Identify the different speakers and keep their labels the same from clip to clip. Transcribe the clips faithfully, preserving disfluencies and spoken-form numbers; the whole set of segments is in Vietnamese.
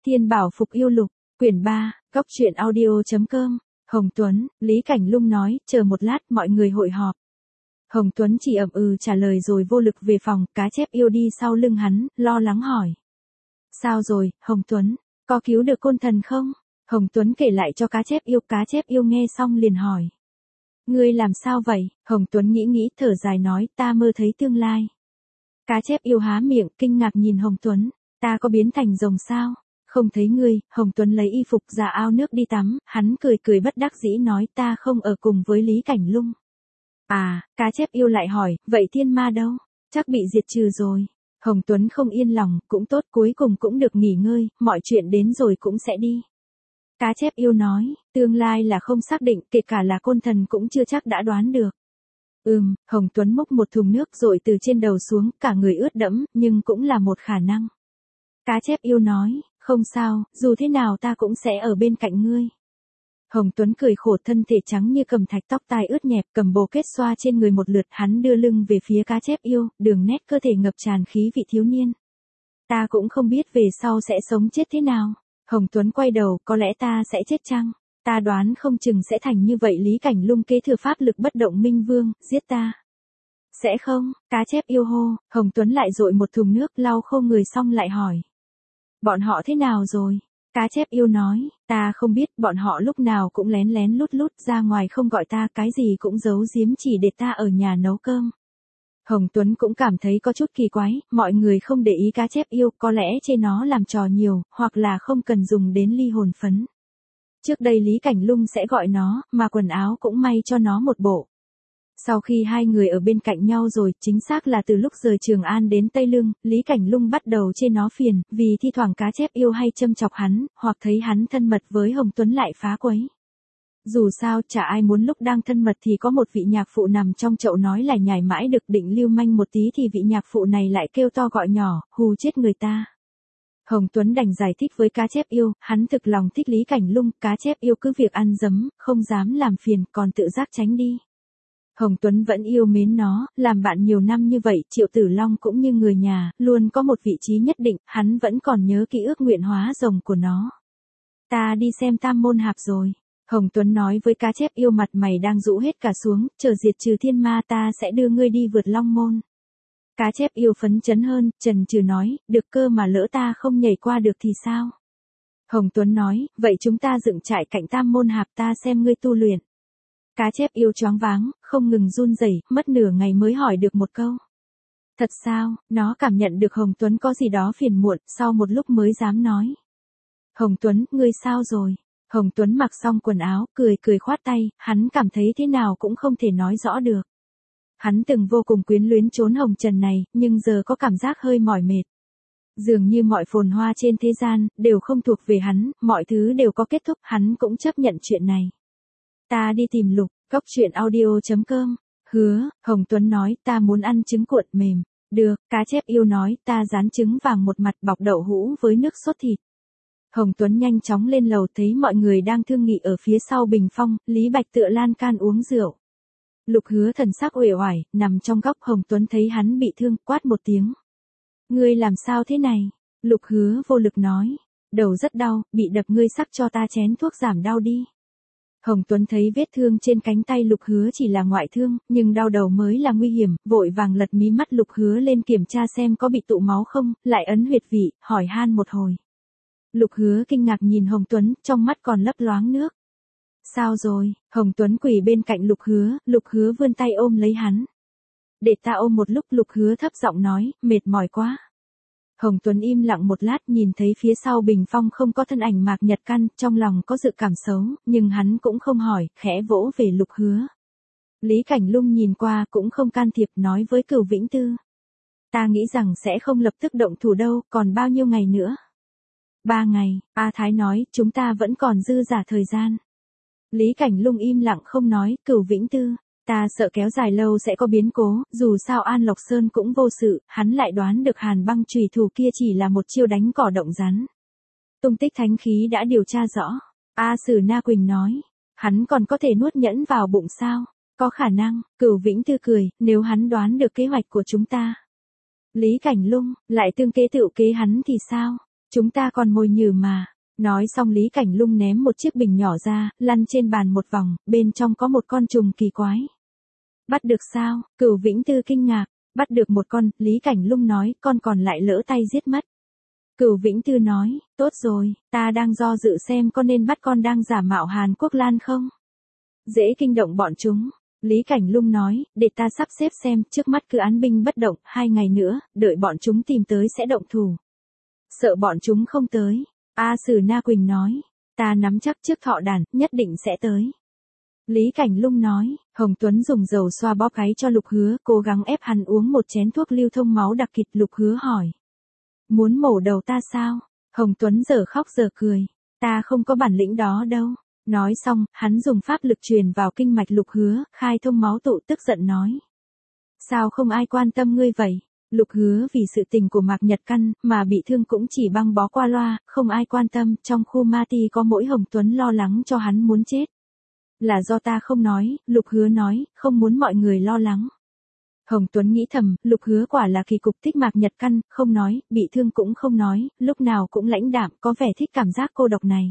Speaker 1: Thiên Bảo Phục Yêu Lục, quyển ba, góc truyện audio chấm com. Hồng Tuấn, Lý Cảnh Lung nói, chờ một lát mọi người hội họp. Hồng Tuấn chỉ ậm ừ trả lời rồi vô lực về phòng, Cá Chép Yêu đi sau lưng hắn, lo lắng hỏi. Sao rồi, Hồng Tuấn, có cứu được côn thần không? Hồng Tuấn kể lại cho Cá Chép Yêu, Cá Chép Yêu nghe xong liền hỏi. Ngươi làm sao vậy? Hồng Tuấn nghĩ nghĩ thở dài nói, ta mơ thấy tương lai. Cá Chép Yêu há miệng, kinh ngạc nhìn Hồng Tuấn, ta có biến thành rồng sao? Không thấy ngươi. Hồng Tuấn lấy y phục ra ao nước đi tắm, hắn cười cười bất đắc dĩ nói ta không ở cùng với Lý Cảnh Lung. À, Cá Chép Yêu lại hỏi, vậy thiên ma đâu? Chắc bị diệt trừ rồi. Hồng Tuấn không yên lòng, cũng tốt cuối cùng cũng được nghỉ ngơi, mọi chuyện đến rồi cũng sẽ đi. Cá Chép Yêu nói, tương lai là không xác định, kể cả là côn thần cũng chưa chắc đã đoán được. Ừm, Hồng Tuấn múc một thùng nước rồi từ trên đầu xuống, cả người ướt đẫm, nhưng cũng là một khả năng. Cá Chép Yêu nói, không sao, dù thế nào ta cũng sẽ ở bên cạnh ngươi. Hồng Tuấn cười khổ, thân thể trắng như cầm thạch, tóc tai ướt nhẹp, cầm bồ kết xoa trên người một lượt, hắn đưa lưng về phía Cá Chép Yêu, đường nét cơ thể ngập tràn khí vị thiếu niên. Ta cũng không biết về sau sẽ sống chết thế nào. Hồng Tuấn quay đầu, có lẽ ta sẽ chết chăng? Ta đoán không chừng sẽ thành như vậy. Lý Cảnh Lung kế thừa pháp lực bất động minh vương, giết ta. Sẽ không? Cá Chép Yêu hô. Hồng Tuấn lại dội một thùng nước lau khô người xong lại hỏi. Bọn họ thế nào rồi? Cá Chép Yêu nói, ta không biết, bọn họ lúc nào cũng lén lén lút lút ra ngoài không gọi ta, cái gì cũng giấu giếm chỉ để ta ở nhà nấu cơm. Hồng Tuấn cũng cảm thấy có chút kỳ quái, mọi người không để ý Cá Chép Yêu, có lẽ chê nó làm trò nhiều, hoặc là không cần dùng đến ly hồn phấn. Trước đây Lý Cảnh Lung sẽ gọi nó, mà quần áo cũng may cho nó một bộ. Sau khi hai người ở bên cạnh nhau rồi, chính xác là từ lúc rời Trường An đến Tây Lương, Lý Cảnh Lung bắt đầu chê nó phiền, vì thi thoảng Cá Chép Yêu hay châm chọc hắn, hoặc thấy hắn thân mật với Hồng Tuấn lại phá quấy. Dù sao, chả ai muốn lúc đang thân mật thì có một vị nhạc phụ nằm trong chậu nói lại nhải mãi được, định lưu manh một tí thì vị nhạc phụ này lại kêu to gọi nhỏ, hù chết người ta. Hồng Tuấn đành giải thích với Cá Chép Yêu, hắn thực lòng thích Lý Cảnh Lung, Cá Chép Yêu cứ việc ăn dấm, không dám làm phiền, còn tự giác tránh đi. Hồng Tuấn vẫn yêu mến nó, làm bạn nhiều năm như vậy, Triệu Tử Long cũng như người nhà, luôn có một vị trí nhất định, hắn vẫn còn nhớ ký ức nguyện hóa rồng của nó. Ta đi xem Tam Môn Hạp rồi. Hồng Tuấn nói với Cá Chép Yêu, mặt mày đang rũ hết cả xuống, chờ diệt trừ thiên ma ta sẽ đưa ngươi đi vượt Long Môn. Cá Chép Yêu phấn chấn hơn, chần chừ nói, được cơ mà lỡ ta không nhảy qua được thì sao? Hồng Tuấn nói, vậy chúng ta dựng trại cạnh Tam Môn Hạp, ta xem ngươi tu luyện. Cá Chép Yêu choáng váng, không ngừng run rẩy, mất nửa ngày mới hỏi được một câu. Thật sao? Nó cảm nhận được Hồng Tuấn có gì đó phiền muộn, sau một lúc mới dám nói. Hồng Tuấn, ngươi sao rồi? Hồng Tuấn mặc xong quần áo, cười cười khoát tay, hắn cảm thấy thế nào cũng không thể nói rõ được. Hắn từng vô cùng quyến luyến chốn hồng trần này, nhưng giờ có cảm giác hơi mỏi mệt. Dường như mọi phồn hoa trên thế gian, đều không thuộc về hắn, mọi thứ đều có kết thúc, hắn cũng chấp nhận chuyện này. Ta đi tìm Lục, góc truyện audio chấm com. Hứa, Hồng Tuấn nói, ta muốn ăn trứng cuộn mềm. Được, Cá Chép Yêu nói, ta rán trứng vàng một mặt bọc đậu hũ với nước sốt thịt. Hồng Tuấn nhanh chóng lên lầu, thấy mọi người đang thương nghị ở phía sau bình phong, Lý Bạch tựa lan can uống rượu. Lục Hứa thần sắc uể oải, nằm trong góc. Hồng Tuấn thấy hắn bị thương, quát một tiếng. Ngươi làm sao thế này? Lục Hứa vô lực nói. Đầu rất đau, bị đập, ngươi sắc cho ta chén thuốc giảm đau đi. Hồng Tuấn thấy vết thương trên cánh tay Lục Hứa chỉ là ngoại thương, nhưng đau đầu mới là nguy hiểm, vội vàng lật mí mắt Lục Hứa lên kiểm tra xem có bị tụ máu không, lại ấn huyệt vị, hỏi han một hồi. Lục Hứa kinh ngạc nhìn Hồng Tuấn, trong mắt còn lấp loáng nước. Sao rồi? Hồng Tuấn quỳ bên cạnh Lục Hứa, Lục Hứa vươn tay ôm lấy hắn. Để ta ôm một lúc. Lục Hứa thấp giọng nói, mệt mỏi quá. Hồng Tuấn im lặng một lát, nhìn thấy phía sau bình phong không có thân ảnh Mạc Nhật Căn, trong lòng có dự cảm xấu, nhưng hắn cũng không hỏi, khẽ vỗ về Lục Hứa. Lý Cảnh Lung nhìn qua cũng không can thiệp, nói với Cửu Vĩnh Tư. Ta nghĩ rằng sẽ không lập tức động thủ đâu, còn bao nhiêu ngày nữa? Ba ngày, A Thái nói, chúng ta vẫn còn dư giả thời gian. Lý Cảnh Lung im lặng không nói. Cửu Vĩnh Tư, ta sợ kéo dài lâu sẽ có biến cố, dù sao An Lộc Sơn cũng vô sự, hắn lại đoán được Hàn Băng chùy thủ kia chỉ là một chiêu đánh cỏ động rắn. Tung tích thánh khí đã điều tra rõ. A Sử Na Quỳnh nói, hắn còn có thể nuốt nhẫn vào bụng sao? Có khả năng. Cửu Vĩnh Tư cười, nếu hắn đoán được kế hoạch của chúng ta. Lý Cảnh Lung, lại tương kế tự kế hắn thì sao? Chúng ta còn mồi nhử mà. Nói xong Lý Cảnh Lung ném một chiếc bình nhỏ ra, lăn trên bàn một vòng, bên trong có một con trùng kỳ quái. Bắt được sao? Cửu Vĩnh Tư kinh ngạc. Bắt được một con, Lý Cảnh Lung nói, con còn lại lỡ tay giết mất. Cửu Vĩnh Tư nói, tốt rồi, ta đang do dự xem có nên bắt con đang giả mạo Hàn Quốc Lan không? Dễ kinh động bọn chúng. Lý Cảnh Lung nói, để ta sắp xếp xem, trước mắt cứ án binh bất động, hai ngày nữa, đợi bọn chúng tìm tới sẽ động thủ. Sợ bọn chúng không tới. A Sử Na Quỳnh nói, ta nắm chắc trước thọ đàn, nhất định sẽ tới. Lý Cảnh Lung nói, Hồng Tuấn dùng dầu xoa bóp gáy cho Lục Hứa, cố gắng ép hắn uống một chén thuốc lưu thông máu đặc kịch. Lục Hứa hỏi, muốn mổ đầu ta sao? Hồng Tuấn giờ khóc giờ cười, ta không có bản lĩnh đó đâu. Nói xong, hắn dùng pháp lực truyền vào kinh mạch Lục Hứa, khai thông máu tụ, tức giận nói. Sao không ai quan tâm ngươi vậy? Lục Hứa vì sự tình của Mạc Nhật Căn, mà bị thương cũng chỉ băng bó qua loa, không ai quan tâm, trong khu ma ti có mỗi Hồng Tuấn lo lắng cho hắn muốn chết. Là do ta không nói, Lục Hứa nói, không muốn mọi người lo lắng. Hồng Tuấn nghĩ thầm, Lục Hứa quả là kỳ cục, thích Mạc Nhật Căn, không nói, bị thương cũng không nói, lúc nào cũng lãnh đạm, có vẻ thích cảm giác cô độc này.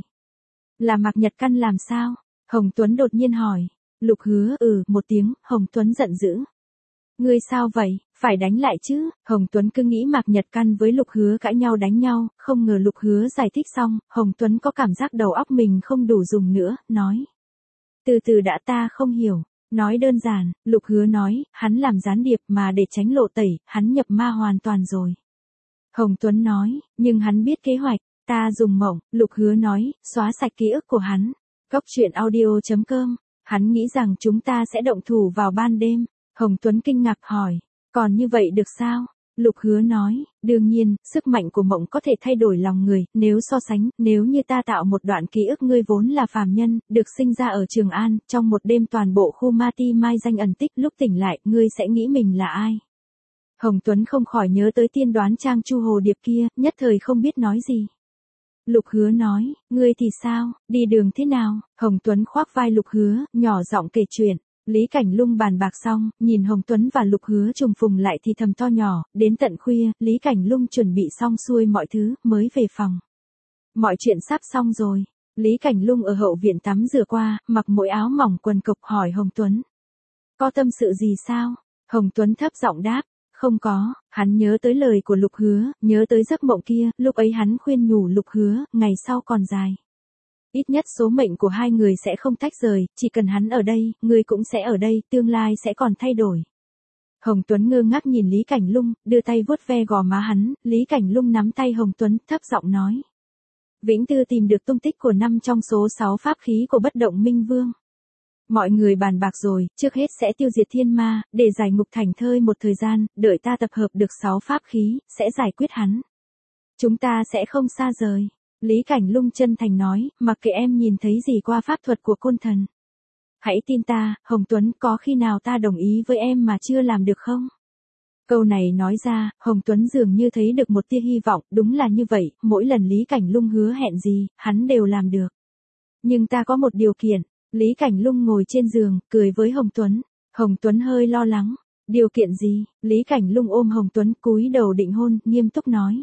Speaker 1: Là Mạc Nhật Căn làm sao? Hồng Tuấn đột nhiên hỏi. Lục Hứa ừ một tiếng, Hồng Tuấn giận dữ. Ngươi sao vậy, phải đánh lại chứ? Hồng Tuấn cứ nghĩ Mạc Nhật Căn với Lục Hứa cãi nhau đánh nhau, không ngờ Lục Hứa giải thích xong, Hồng Tuấn có cảm giác đầu óc mình không đủ dùng nữa, nói. Từ từ đã, ta không hiểu. Nói đơn giản, Lục Hứa nói, hắn làm gián điệp mà để tránh lộ tẩy, hắn nhập ma hoàn toàn rồi. Hồng Tuấn nói, nhưng hắn biết kế hoạch, ta dùng mộng. Lục Hứa nói, xóa sạch ký ức của hắn. Cốc truyện audio chấm com, hắn nghĩ rằng chúng ta sẽ động thủ vào ban đêm. Hồng Tuấn kinh ngạc hỏi, còn như vậy được sao? Lục Hứa nói, đương nhiên, sức mạnh của mộng có thể thay đổi lòng người, nếu so sánh, nếu như ta tạo một đoạn ký ức ngươi vốn là phàm nhân, được sinh ra ở Trường An, trong một đêm toàn bộ khu ma ti mai danh ẩn tích, lúc tỉnh lại, ngươi sẽ nghĩ mình là ai? Hồng Tuấn không khỏi nhớ tới tiên đoán trang Chu Hồ Điệp kia, nhất thời không biết nói gì. Lục Hứa nói, ngươi thì sao, đi đường thế nào? Hồng Tuấn khoác vai Lục Hứa, nhỏ giọng kể chuyện. Lý Cảnh Lung bàn bạc xong, nhìn Hồng Tuấn và Lục Hứa trùng phùng lại thì thầm to nhỏ, đến tận khuya, Lý Cảnh Lung chuẩn bị xong xuôi mọi thứ, mới về phòng. Mọi chuyện sắp xong rồi. Lý Cảnh Lung ở hậu viện tắm rửa qua, mặc mỗi áo mỏng quần cộc hỏi Hồng Tuấn. Có tâm sự gì sao? Hồng Tuấn thấp giọng đáp, không có, hắn nhớ tới lời của Lục Hứa, nhớ tới giấc mộng kia, lúc ấy hắn khuyên nhủ Lục Hứa, ngày sau còn dài. Ít nhất số mệnh của hai người sẽ không tách rời, chỉ cần hắn ở đây, người cũng sẽ ở đây, tương lai sẽ còn thay đổi. Hồng Tuấn ngơ ngác nhìn Lý Cảnh Lung, đưa tay vuốt ve gò má hắn, Lý Cảnh Lung nắm tay Hồng Tuấn, thấp giọng nói. Vĩnh Tư tìm được tung tích của năm trong số sáu pháp khí của bất động Minh Vương. Mọi người bàn bạc rồi, trước hết sẽ tiêu diệt thiên ma, để giải ngục thành thơi một thời gian, đợi ta tập hợp được sáu pháp khí, sẽ giải quyết hắn. Chúng ta sẽ không xa rời. Lý Cảnh Lung chân thành nói, mặc kệ em nhìn thấy gì qua pháp thuật của côn thần. Hãy tin ta, Hồng Tuấn, có khi nào ta đồng ý với em mà chưa làm được không? Câu này nói ra, Hồng Tuấn dường như thấy được một tia hy vọng, đúng là như vậy, mỗi lần Lý Cảnh Lung hứa hẹn gì, hắn đều làm được. Nhưng ta có một điều kiện. Lý Cảnh Lung ngồi trên giường, cười với Hồng Tuấn. Hồng Tuấn hơi lo lắng. Điều kiện gì? Lý Cảnh Lung ôm Hồng Tuấn cúi đầu định hôn, nghiêm túc nói.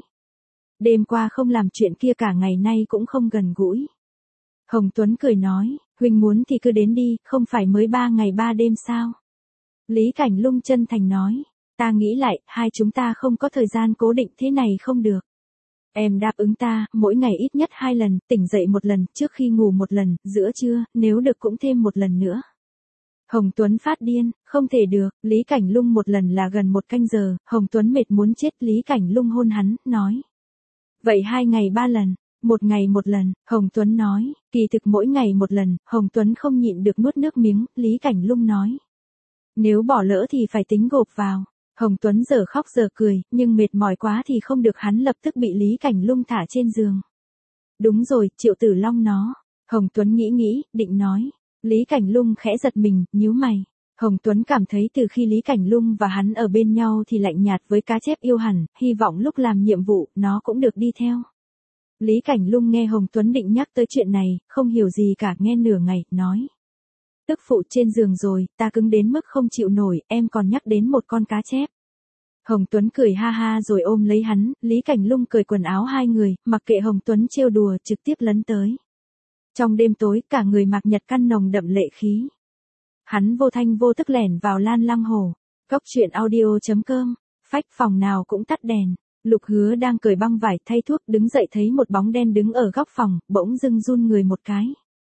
Speaker 1: Đêm qua không làm chuyện kia, cả ngày nay cũng không gần gũi. Hồng Tuấn cười nói, huynh muốn thì cứ đến đi, không phải mới ba ngày ba đêm sao? Lý Cảnh Lung chân thành nói, ta nghĩ lại, hai chúng ta không có thời gian cố định thế này không được. Em đáp ứng ta, mỗi ngày ít nhất hai lần, tỉnh dậy một lần, trước khi ngủ một lần, giữa trưa, nếu được cũng thêm một lần nữa. Hồng Tuấn phát điên, không thể được, Lý Cảnh Lung một lần là gần một canh giờ, Hồng Tuấn mệt muốn chết, Lý Cảnh Lung hôn hắn, nói. Vậy hai ngày ba lần, một ngày một lần, Hồng Tuấn nói, kỳ thực mỗi ngày một lần, Hồng Tuấn không nhịn được nuốt nước miếng, Lý Cảnh Lung nói. Nếu bỏ lỡ thì phải tính gộp vào. Hồng Tuấn giờ khóc giờ cười, nhưng mệt mỏi quá thì không được, hắn lập tức bị Lý Cảnh Lung thả trên giường. Đúng rồi, Triệu Tử Long nó. Hồng Tuấn nghĩ nghĩ, định nói. Lý Cảnh Lung khẽ giật mình, nhíu mày. Hồng Tuấn cảm thấy từ khi Lý Cảnh Lung và hắn ở bên nhau thì lạnh nhạt với cá chép yêu hẳn, hy vọng lúc làm nhiệm vụ, nó cũng được đi theo. Lý Cảnh Lung nghe Hồng Tuấn định nhắc tới chuyện này, không hiểu gì cả, nghe nửa ngày, nói. Tức phụ trên giường rồi, ta cứng đến mức không chịu nổi, em còn nhắc đến một con cá chép. Hồng Tuấn cười ha ha rồi ôm lấy hắn, Lý Cảnh Lung cởi quần áo hai người, mặc kệ Hồng Tuấn trêu đùa trực tiếp lấn tới. Trong đêm tối cả người Mạc Nhật Căn nồng đậm lệ khí. Hắn vô thanh vô tức lẻn vào Lan Lăng Hồ. Cốc truyện audio.com, phách phòng nào cũng tắt đèn. Lục Hứa đang cởi băng vải thay thuốc đứng dậy thấy một bóng đen đứng ở góc phòng, bỗng dưng run người một cái.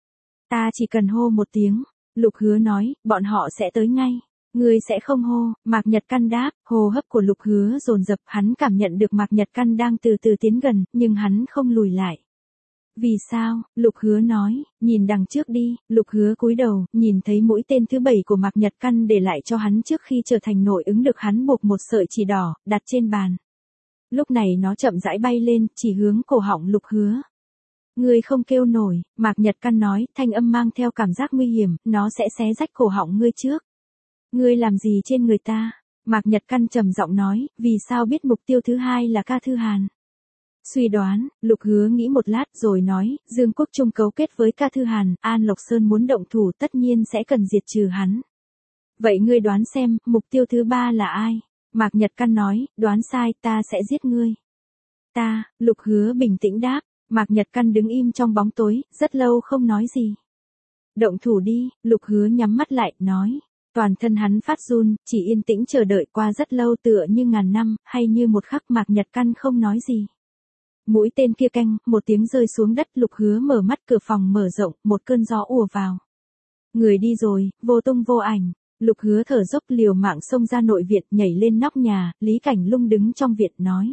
Speaker 1: Ta chỉ cần hô một tiếng, Lục Hứa nói, bọn họ sẽ tới ngay. Ngươi sẽ không hô, Mạc Nhật Căn đáp, hô hấp của Lục Hứa dồn dập, hắn cảm nhận được Mạc Nhật Căn đang từ từ tiến gần, nhưng hắn không lùi lại. Vì sao? Lục Hứa nói, nhìn đằng trước đi. Lục Hứa cúi đầu, nhìn thấy mũi tên thứ bảy của Mạc Nhật Căn để lại cho hắn trước khi trở thành nội ứng được hắn buộc một sợi chỉ đỏ, đặt trên bàn. Lúc này nó chậm rãi bay lên, chỉ hướng cổ họng Lục Hứa. Ngươi không kêu nổi, Mạc Nhật Căn nói, thanh âm mang theo cảm giác nguy hiểm, nó sẽ xé rách cổ họng ngươi trước. Ngươi làm gì trên người ta? Mạc Nhật Căn trầm giọng nói, vì sao biết mục tiêu thứ hai là Ca Thư Hàn? Suy đoán, Lục Hứa nghĩ một lát rồi nói, Dương Quốc Trung cấu kết với Ca Thư Hàn, An Lộc Sơn muốn động thủ tất nhiên sẽ cần diệt trừ hắn. Vậy ngươi đoán xem, mục tiêu thứ ba là ai? Mạc Nhật Căn nói, đoán sai, ta sẽ giết ngươi. Ta, Lục Hứa bình tĩnh đáp, Mạc Nhật Căn đứng im trong bóng tối, rất lâu không nói gì. Động thủ đi, Lục Hứa nhắm mắt lại, nói. Toàn thân hắn phát run, chỉ yên tĩnh chờ đợi qua rất lâu tựa như ngàn năm, hay như một khắc Mạc Nhật Căn không nói gì. Mũi tên kia canh, một tiếng rơi xuống đất, Lục Hứa mở mắt, cửa phòng mở rộng, một cơn gió ùa vào. Người đi rồi, vô tung vô ảnh. Lục Hứa thở dốc liều mạng xông ra nội viện, nhảy lên nóc nhà, Lý Cảnh Lung đứng trong viện nói.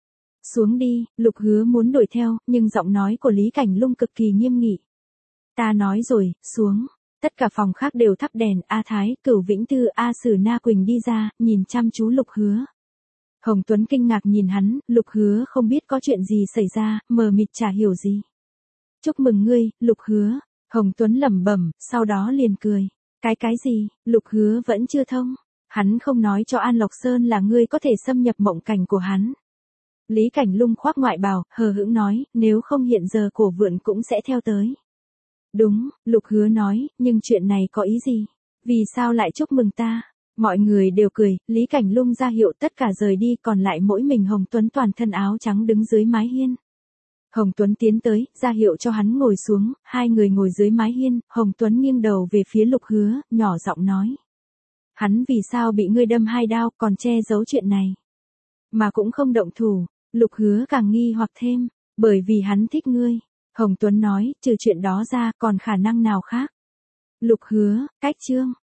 Speaker 1: Xuống đi, Lục Hứa muốn đuổi theo, nhưng giọng nói của Lý Cảnh Lung cực kỳ nghiêm nghị. Ta nói rồi, xuống. Tất cả phòng khác đều thắp đèn, A Thái, Cửu Vĩnh Tư, A Sử Na Quỳnh đi ra, nhìn chăm chú Lục Hứa. Hồng Tuấn kinh ngạc nhìn hắn, Lục Hứa không biết có chuyện gì xảy ra, mờ mịt chả hiểu gì. Chúc mừng ngươi, Lục Hứa. Hồng Tuấn lẩm bẩm, sau đó liền cười. Cái cái gì? Lục Hứa vẫn chưa thông. Hắn không nói cho An Lộc Sơn là ngươi có thể xâm nhập mộng cảnh của hắn. Lý Cảnh Lung khoác ngoại bào, hờ hững nói, nếu không hiện giờ Cổ Vượn cũng sẽ theo tới. Đúng, Lục Hứa nói, nhưng chuyện này có ý gì? Vì sao lại chúc mừng ta? Mọi người đều cười, Lý Cảnh Lung ra hiệu tất cả rời đi, còn lại mỗi mình Hồng Tuấn toàn thân áo trắng đứng dưới mái hiên. Hồng Tuấn tiến tới, ra hiệu cho hắn ngồi xuống, hai người ngồi dưới mái hiên, Hồng Tuấn nghiêng đầu về phía Lục Hứa, nhỏ giọng nói. Hắn vì sao bị ngươi đâm hai đao, còn che giấu chuyện này? Mà cũng không động thủ, Lục Hứa càng nghi hoặc thêm, bởi vì hắn thích ngươi. Hồng Tuấn nói, trừ chuyện đó ra, còn khả năng nào khác? Lục Hứa, cách chương.